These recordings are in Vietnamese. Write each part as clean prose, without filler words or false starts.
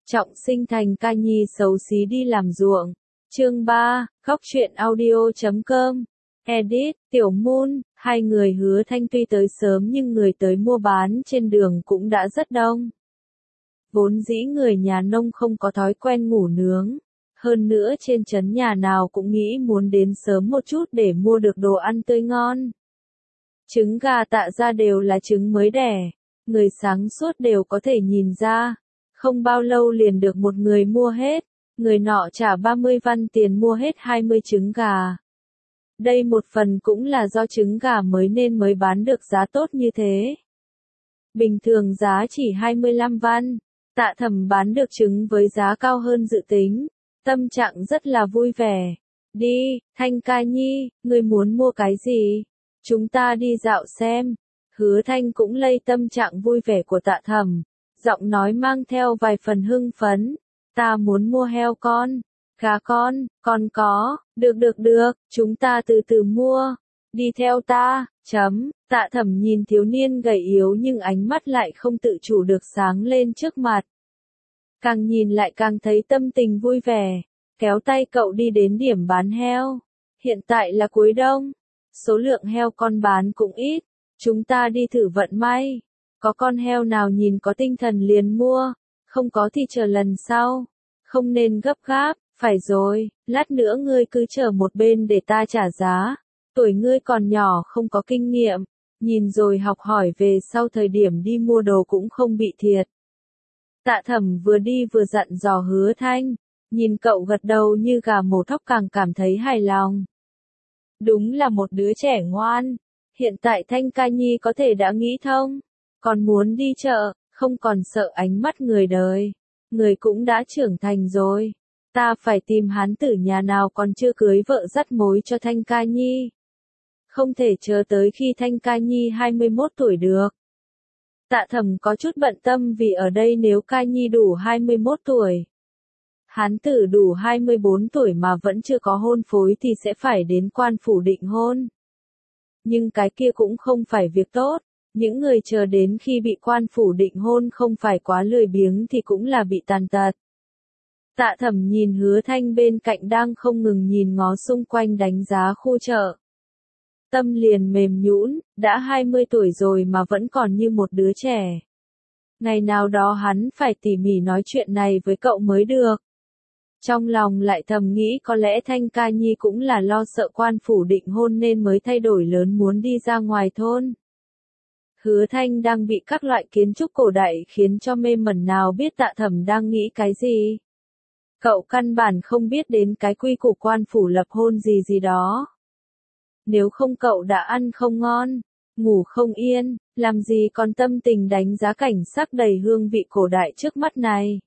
Trọng sinh thành ca nhi xấu xí đi làm ruộng. Chương 3, Góc truyện audio.com. Edit, Tiểu Moon, hai người Hứa Thanh tuy tới sớm nhưng người tới mua bán trên đường cũng đã rất đông. Vốn dĩ người nhà nông không có thói quen ngủ nướng. Hơn nữa trên trấn nhà nào cũng nghĩ muốn đến sớm một chút để mua được đồ ăn tươi ngon. Trứng gà Tạ ra đều là trứng mới đẻ. Người sáng suốt đều có thể nhìn ra. Không bao lâu liền được một người mua hết. Người nọ trả 30 văn tiền mua hết 20 trứng gà. Đây một phần cũng là do trứng gà mới nên mới bán được giá tốt như thế. Bình thường giá chỉ 25 văn. Tạ Thẩm bán được trứng với giá cao hơn dự tính. Tâm trạng rất là vui vẻ. Đi, Thanh ca nhi, ngươi muốn mua cái gì? Chúng ta đi dạo xem. Hứa Thanh cũng lây tâm trạng vui vẻ của Tạ Thẩm. Giọng nói mang theo vài phần hưng phấn. Ta muốn mua heo con, gà con có, được, chúng ta từ từ mua. Đi theo ta, Tạ Thẩm nhìn thiếu niên gầy yếu nhưng ánh mắt lại không tự chủ được sáng lên trước mặt. Càng nhìn lại càng thấy tâm tình vui vẻ, kéo tay cậu đi đến điểm bán heo. Hiện tại là cuối đông, số lượng heo con bán cũng ít, chúng ta đi thử vận may. Có con heo nào nhìn có tinh thần liền mua, không có thì chờ lần sau. Không nên gấp gáp, phải rồi, lát nữa ngươi cứ chờ một bên để ta trả giá. Tuổi ngươi còn nhỏ không có kinh nghiệm, nhìn rồi học hỏi về sau thời điểm đi mua đồ cũng không bị thiệt. Tạ Thẩm vừa đi vừa dặn dò Hứa Thanh, nhìn cậu gật đầu như gà mổ thóc càng cảm thấy hài lòng. Đúng là một đứa trẻ ngoan, hiện tại Thanh ca nhi có thể đã nghĩ thông, còn muốn đi chợ, không còn sợ ánh mắt người đời. Người cũng đã trưởng thành rồi, ta phải tìm hán tử nhà nào còn chưa cưới vợ dắt mối cho Thanh ca nhi. Không thể chờ tới khi Thanh ca nhi 21 tuổi được. Tạ Thẩm có chút bận tâm vì ở đây nếu ca nhi đủ 21 tuổi. Hán tử đủ 24 tuổi mà vẫn chưa có hôn phối thì sẽ phải đến quan phủ định hôn. Nhưng cái kia cũng không phải việc tốt. Những người chờ đến khi bị quan phủ định hôn không phải quá lười biếng thì cũng là bị tàn tật. Tạ Thẩm nhìn Hứa Thanh bên cạnh đang không ngừng nhìn ngó xung quanh đánh giá khu chợ. Tâm liền mềm nhũn, đã 20 tuổi rồi mà vẫn còn như một đứa trẻ. Ngày nào đó hắn phải tỉ mỉ nói chuyện này với cậu mới được. Trong lòng lại thầm nghĩ có lẽ Thanh ca nhi cũng là lo sợ quan phủ định hôn nên mới thay đổi lớn muốn đi ra ngoài thôn. Hứa Thanh đang bị các loại kiến trúc cổ đại khiến cho mê mẩn nào biết Tạ Thẩm đang nghĩ cái gì. Cậu căn bản không biết đến cái quy củ quan phủ lập hôn gì đó. Nếu không cậu đã ăn không ngon, ngủ không yên, làm gì còn tâm tình đánh giá cảnh sắc đầy hương vị cổ đại trước mắt này.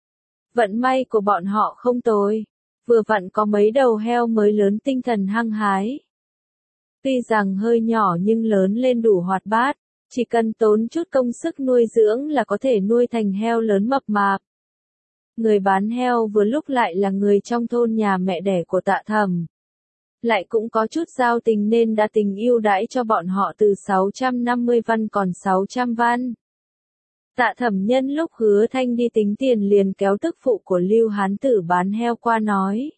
Vận may của bọn họ không tồi, vừa vặn có mấy đầu heo mới lớn tinh thần hăng hái. Tuy rằng hơi nhỏ nhưng lớn lên đủ hoạt bát. Chỉ cần tốn chút công sức nuôi dưỡng là có thể nuôi thành heo lớn mập mạp. Người bán heo vừa lúc lại là người trong thôn nhà mẹ đẻ của Tạ Thẩm. Lại cũng có chút giao tình nên đã tình ưu đãi cho bọn họ từ 650 văn còn 600 văn. Tạ Thẩm nhân lúc Hứa Thanh đi tính tiền liền kéo tức phụ của Lưu hán tử bán heo qua nói.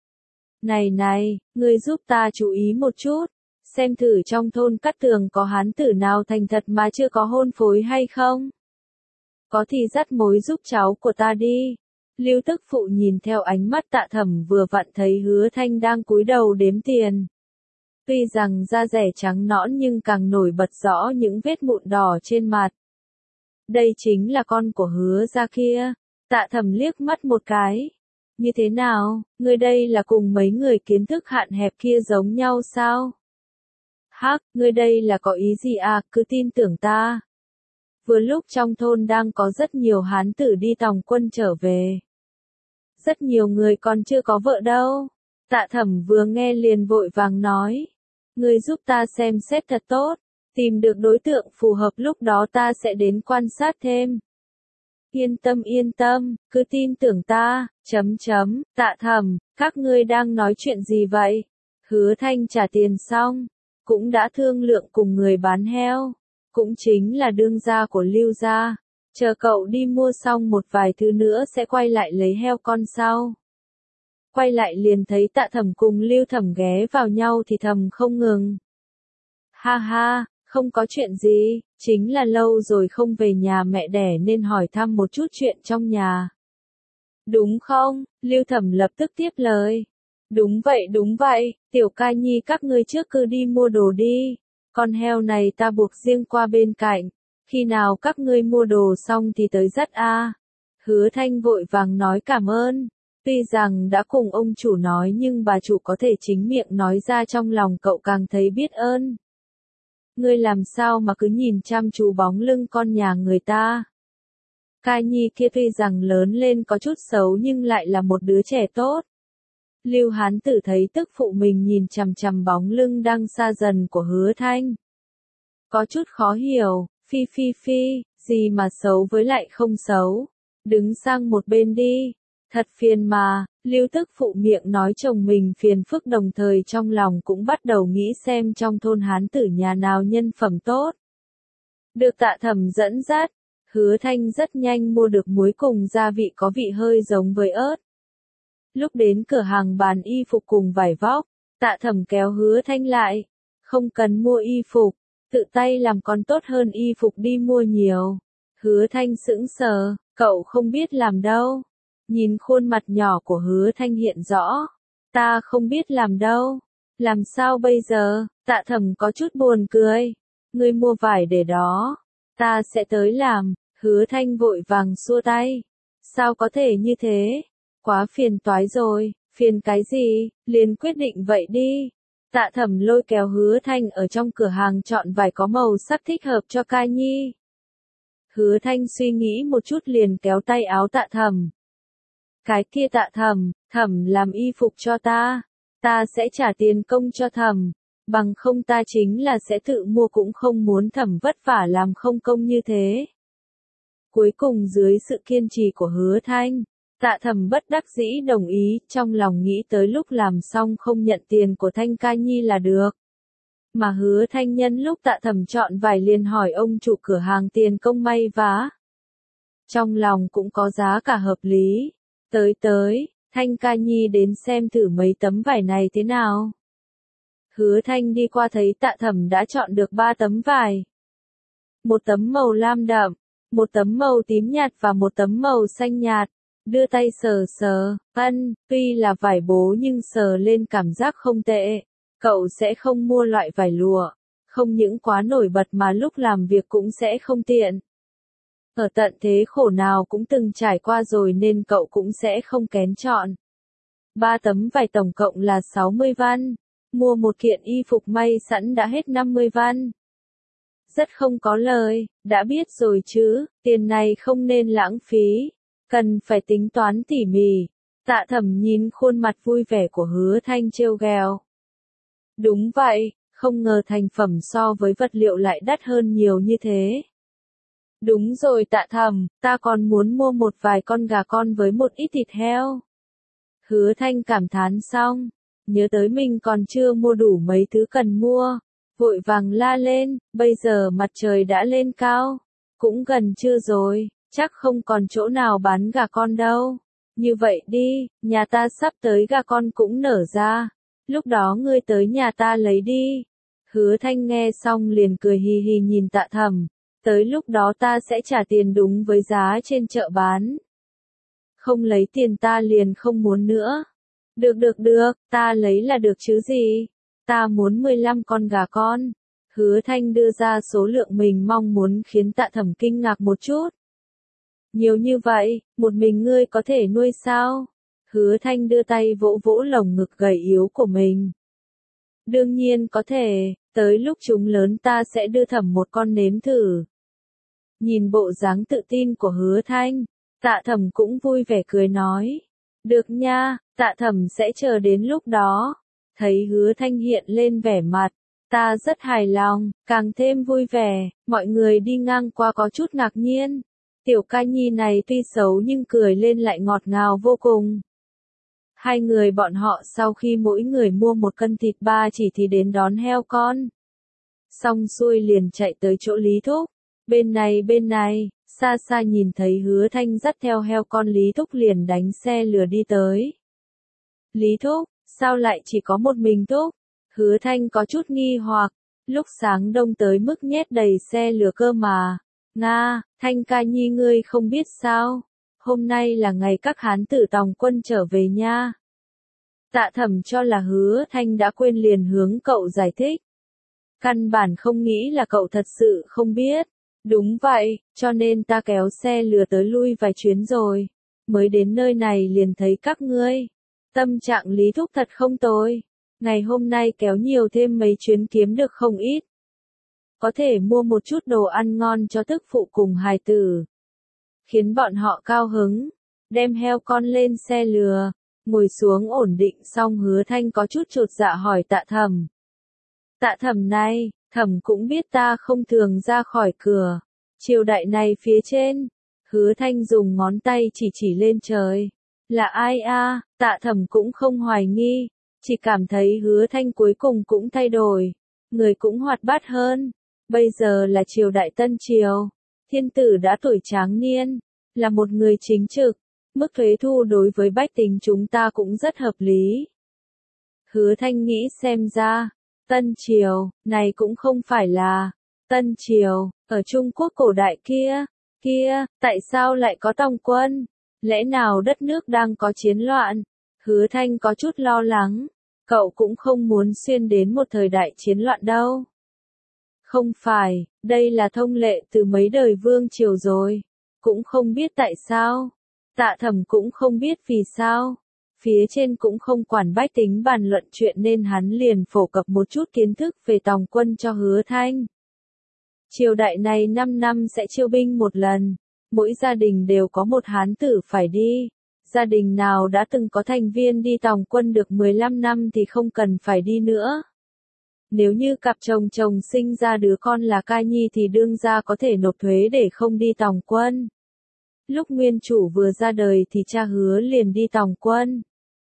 Này, ngươi giúp ta chú ý một chút. Xem thử trong thôn Cát Tường có hán tử nào thành thật mà chưa có hôn phối hay không? Có thì dắt mối giúp cháu của ta đi. Lưu tức phụ nhìn theo ánh mắt Tạ Thẩm vừa vặn thấy Hứa Thanh đang cúi đầu đếm tiền. Tuy rằng da rẻ trắng nõn nhưng càng nổi bật rõ những vết mụn đỏ trên mặt. Đây chính là con của Hứa gia kia. Tạ Thẩm liếc mắt một cái. Như thế nào, người đây là cùng mấy người kiến thức hạn hẹp kia giống nhau sao? Hắc, ngươi đây là có ý gì à, cứ tin tưởng ta. Vừa lúc trong thôn đang có rất nhiều hán tử đi tòng quân trở về. Rất nhiều người còn chưa có vợ đâu. Tạ Thẩm vừa nghe liền vội vàng nói. Ngươi giúp ta xem xét thật tốt, tìm được đối tượng phù hợp lúc đó ta sẽ đến quan sát thêm. Yên tâm, cứ tin tưởng ta, Tạ Thẩm, các ngươi đang nói chuyện gì vậy? Hứa Thanh trả tiền xong. Cũng đã thương lượng cùng người bán heo, cũng chính là đương gia của Lưu gia. Chờ cậu đi mua xong một vài thứ nữa sẽ quay lại lấy heo con sau. Quay lại liền thấy Tạ Thẩm cùng Lưu Thẩm ghé vào nhau thì thầm không ngừng. Ha ha, không có chuyện gì, chính là lâu rồi không về nhà mẹ đẻ nên hỏi thăm một chút chuyện trong nhà. Đúng không? Lưu Thẩm lập tức tiếp lời. Đúng vậy, Tiểu Ca Nhi các ngươi trước cứ đi mua đồ đi. Con heo này ta buộc riêng qua bên cạnh. Khi nào các ngươi mua đồ xong thì tới dắt a. Hứa Thanh vội vàng nói cảm ơn. Tuy rằng đã cùng ông chủ nói nhưng bà chủ có thể chính miệng nói ra trong lòng cậu càng thấy biết ơn. Ngươi làm sao mà cứ nhìn chăm chú bóng lưng con nhà người ta. Ca Nhi kia tuy rằng lớn lên có chút xấu nhưng lại là một đứa trẻ tốt. Lưu Hán Tử thấy tức phụ mình nhìn chằm chằm bóng lưng đang xa dần của Hứa Thanh. Có chút khó hiểu, phi, gì mà xấu với lại không xấu. Đứng sang một bên đi. Thật phiền mà, Lưu tức phụ miệng nói chồng mình phiền phức đồng thời trong lòng cũng bắt đầu nghĩ xem trong thôn Hán Tử nhà nào nhân phẩm tốt. Được Tạ Thẩm dẫn dắt, Hứa Thanh rất nhanh mua được muối cùng gia vị có vị hơi giống với ớt. Lúc đến cửa hàng bán y phục cùng vải vóc, Tạ Thẩm kéo Hứa Thanh lại. Không cần mua y phục, tự tay làm còn tốt hơn y phục đi mua nhiều. Hứa Thanh sững sờ, cậu không biết làm đâu. Nhìn khuôn mặt nhỏ của Hứa Thanh hiện rõ. Ta không biết làm đâu. Làm sao bây giờ? Tạ Thẩm có chút buồn cười. Ngươi mua vải để đó. Ta sẽ tới làm. Hứa Thanh vội vàng xua tay. Sao có thể như thế? Quá phiền toái rồi. Phiền cái gì? Liền quyết định vậy đi. Tạ Thẩm lôi kéo Hứa Thanh ở trong cửa hàng chọn vải có màu sắc thích hợp cho Ca Nhi. Hứa Thanh suy nghĩ một chút liền kéo tay áo Tạ Thẩm. Cái kia Tạ Thẩm, Thẩm làm y phục cho ta. Ta sẽ trả tiền công cho Thẩm. Bằng không ta chính là sẽ tự mua cũng không muốn Thẩm vất vả làm không công như thế. Cuối cùng dưới sự kiên trì của Hứa Thanh, Tạ Thẩm bất đắc dĩ đồng ý, trong lòng nghĩ tới lúc làm xong không nhận tiền của Thanh Ca Nhi là được. Mà Hứa Thanh nhân lúc Tạ Thẩm chọn vải liền hỏi ông chủ cửa hàng tiền công may vá. Trong lòng cũng có giá cả hợp lý. Tới, Thanh Ca Nhi đến xem thử mấy tấm vải này thế nào. Hứa Thanh đi qua thấy Tạ Thẩm đã chọn được 3 tấm vải. Một tấm màu lam đậm, một tấm màu tím nhạt và một tấm màu xanh nhạt. Đưa tay sờ, tuy là vải bố nhưng sờ lên cảm giác không tệ. Cậu sẽ không mua loại vải lụa, không những quá nổi bật mà lúc làm việc cũng sẽ không tiện. Ở tận thế khổ nào cũng từng trải qua rồi nên cậu cũng sẽ không kén chọn. 3 tấm vải tổng cộng là 60 văn. Mua một kiện y phục may sẵn đã hết 50 văn. Rất không có lời, đã biết rồi chứ, tiền này không nên lãng phí. Cần phải tính toán tỉ mỉ. Tạ Thẩm nhìn khuôn mặt vui vẻ của Hứa Thanh trêu ghẹo. Đúng vậy, không ngờ thành phẩm so với vật liệu lại đắt hơn nhiều như thế. Đúng rồi Tạ Thẩm, ta còn muốn mua một vài con gà con với một ít thịt heo. Hứa Thanh cảm thán xong, nhớ tới mình còn chưa mua đủ mấy thứ cần mua, vội vàng la lên, bây giờ mặt trời đã lên cao, cũng gần trưa rồi, chắc không còn chỗ nào bán gà con đâu. Như vậy đi, nhà ta sắp tới gà con cũng nở ra, lúc đó ngươi tới nhà ta lấy đi. Hứa Thanh nghe xong liền cười hì hì nhìn Tạ Thẩm, tới lúc đó ta sẽ trả tiền đúng với giá trên chợ bán. Không lấy tiền ta liền không muốn nữa. Được, ta lấy là được chứ gì. Ta muốn 15 con gà con. Hứa Thanh đưa ra số lượng mình mong muốn khiến Tạ Thẩm kinh ngạc một chút. Nhiều như vậy, một mình ngươi có thể nuôi sao? Hứa Thanh đưa tay vỗ vỗ lồng ngực gầy yếu của mình. Đương nhiên có thể, tới lúc chúng lớn ta sẽ đưa Thẩm một con nếm thử. Nhìn bộ dáng tự tin của Hứa Thanh, Tạ Thẩm cũng vui vẻ cười nói. Được nha, Tạ Thẩm sẽ chờ đến lúc đó. Thấy Hứa Thanh hiện lên vẻ mặt, ta rất hài lòng, càng thêm vui vẻ, mọi người đi ngang qua có chút ngạc nhiên. Tiểu Ca Nhi này tuy xấu nhưng cười lên lại ngọt ngào vô cùng. Hai người bọn họ sau khi mỗi người mua một cân thịt ba chỉ thì đến đón heo con. Xong xuôi liền chạy tới chỗ Lý Thúc. Bên này, xa xa nhìn thấy Hứa Thanh dắt theo heo con Lý Thúc liền đánh xe lừa đi tới. Lý Thúc, sao lại chỉ có một mình Thúc? Hứa Thanh có chút nghi hoặc, lúc sáng đông tới mức nhét đầy xe lừa cơ mà. Nga, Thanh ca nhi ngươi không biết sao? Hôm nay là ngày các hán tử tòng quân trở về nha. Tạ Thẩm cho là Hứa Thanh đã quên liền hướng cậu giải thích. Căn bản không nghĩ là cậu thật sự không biết. Đúng vậy, cho nên ta kéo xe lừa tới lui vài chuyến rồi. Mới đến nơi này liền thấy các ngươi. Tâm trạng Lý Thúc thật không tồi. Ngày hôm nay kéo nhiều thêm mấy chuyến kiếm được không ít. Có thể mua một chút đồ ăn ngon cho tức phụ cùng hài tử. Khiến bọn họ cao hứng. Đem heo con lên xe lừa. Ngồi xuống ổn định xong Hứa Thanh có chút chột dạ hỏi Tạ Thẩm. Tạ Thẩm này, Thẩm cũng biết ta không thường ra khỏi cửa. Triều đại này phía trên. Hứa Thanh dùng ngón tay chỉ lên trời. Là ai a? Tạ Thẩm cũng không hoài nghi. Chỉ cảm thấy Hứa Thanh cuối cùng cũng thay đổi. Người cũng hoạt bát hơn. Bây giờ là triều đại Tân Triều. Thiên tử đã tuổi tráng niên. Là một người chính trực. Mức thuế thu đối với bách tính chúng ta cũng rất hợp lý. Hứa Thanh nghĩ xem ra. Tân Triều, này cũng không phải là Tân Triều, ở Trung Quốc cổ đại kia, tại sao lại có tòng quân? Lẽ nào đất nước đang có chiến loạn? Hứa Thanh có chút lo lắng, cậu cũng không muốn xuyên đến một thời đại chiến loạn đâu. Không phải, đây là thông lệ từ mấy đời vương triều rồi, cũng không biết tại sao. Tạ Thẩm cũng không biết vì sao. Phía trên cũng không quản bách tính bàn luận chuyện nên hắn liền phổ cập một chút kiến thức về tòng quân cho Hứa Thanh. Triều đại này 5 năm sẽ chiêu binh một lần, mỗi gia đình đều có một hán tử phải đi. Gia đình nào đã từng có thành viên đi tòng quân được 15 năm thì không cần phải đi nữa. Nếu như cặp chồng sinh ra đứa con là ca nhi thì đương gia có thể nộp thuế để không đi tòng quân. Lúc nguyên chủ vừa ra đời thì cha Hứa liền đi tòng quân.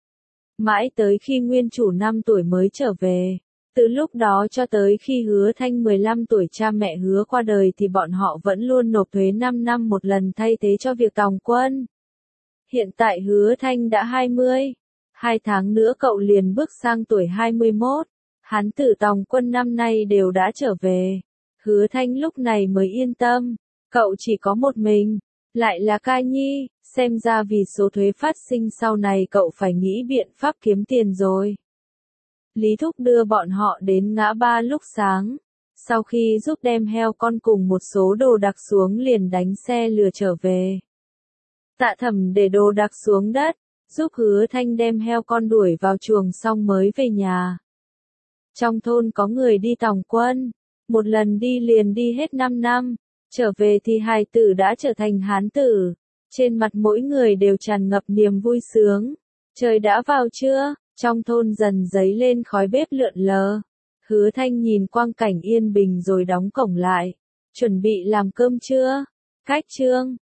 Mãi tới khi nguyên chủ 5 tuổi mới trở về. Từ lúc đó cho tới khi Hứa Thanh 15 tuổi cha mẹ Hứa qua đời thì bọn họ vẫn luôn nộp thuế 5 năm một lần thay thế cho việc tòng quân. Hiện tại Hứa Thanh đã 20. 2 tháng nữa cậu liền bước sang tuổi 21. Hán tử tòng quân năm nay đều đã trở về. Hứa Thanh lúc này mới yên tâm. Cậu chỉ có một mình. Lại là ca nhi, xem ra vì số thuế phát sinh sau này cậu phải nghĩ biện pháp kiếm tiền rồi. Lý Thúc đưa bọn họ đến ngã ba lúc sáng. Sau khi giúp đem heo con cùng một số đồ đạc xuống liền đánh xe lừa trở về. Tạ Thẩm để đồ đạc xuống đất, giúp Hứa Thanh đem heo con đuổi vào chuồng xong mới về nhà. Trong thôn có người đi tòng quân, một lần đi liền đi hết 5 năm. Trở về thì hài tử đã trở thành hán tử. Trên mặt mỗi người đều tràn ngập niềm vui sướng. Trời đã vào trưa, trong thôn dần dấy lên khói bếp lượn lờ. Hứa Thanh nhìn quang cảnh yên bình rồi đóng cổng lại. Chuẩn bị làm cơm trưa. Cách chương